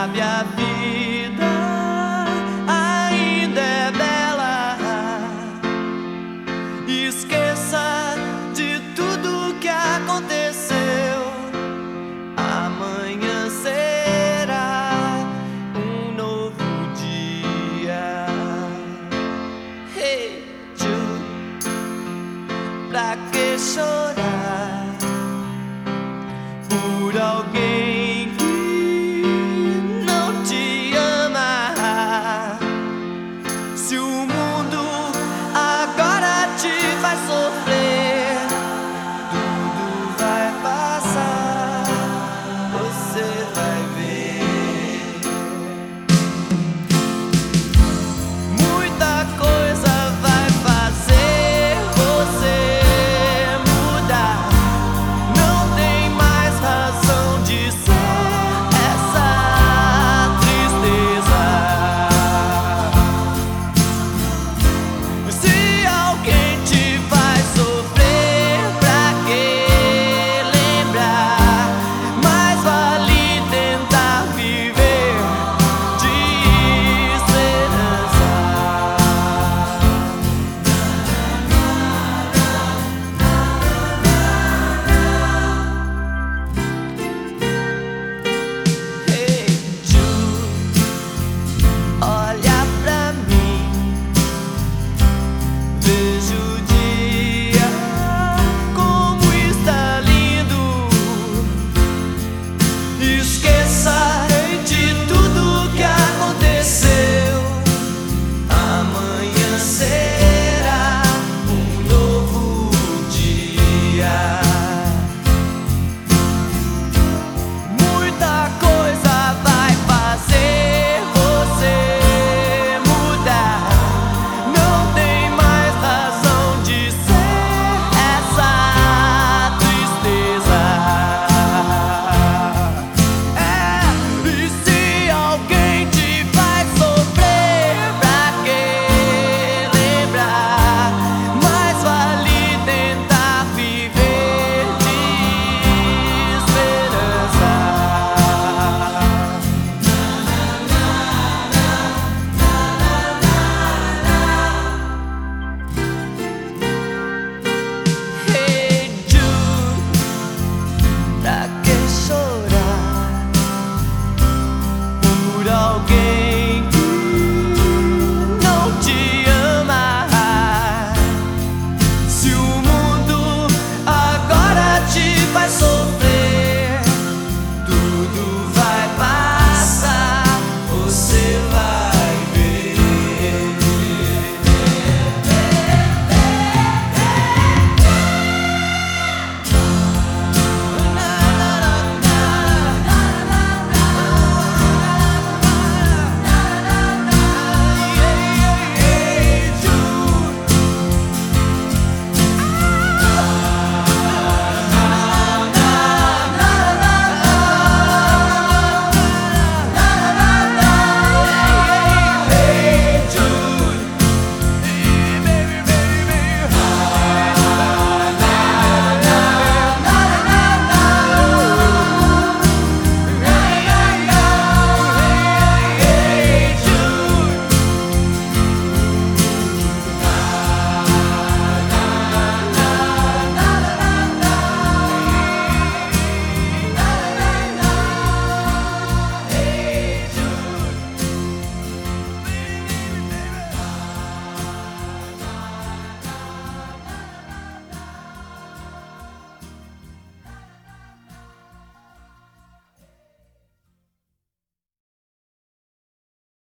sabe, a vida ainda é bela. Esqueça de tudo que aconteceu. Amanhã será um novo dia. Hey, Jude, pra que chorar por alguém que não te ama? Se o mundo agora te faz sofrer, tudo vai passar, você vai ver. Muita coisa vai fazer você mudar. Não tem mais razão de ser essa tristeza. Se alguém te faz sofrer, pra que lembrar? Mais vale tentar viver de esperança. Hey, Jude, olha pra mim, vejo o dia como está lindo. Esqueça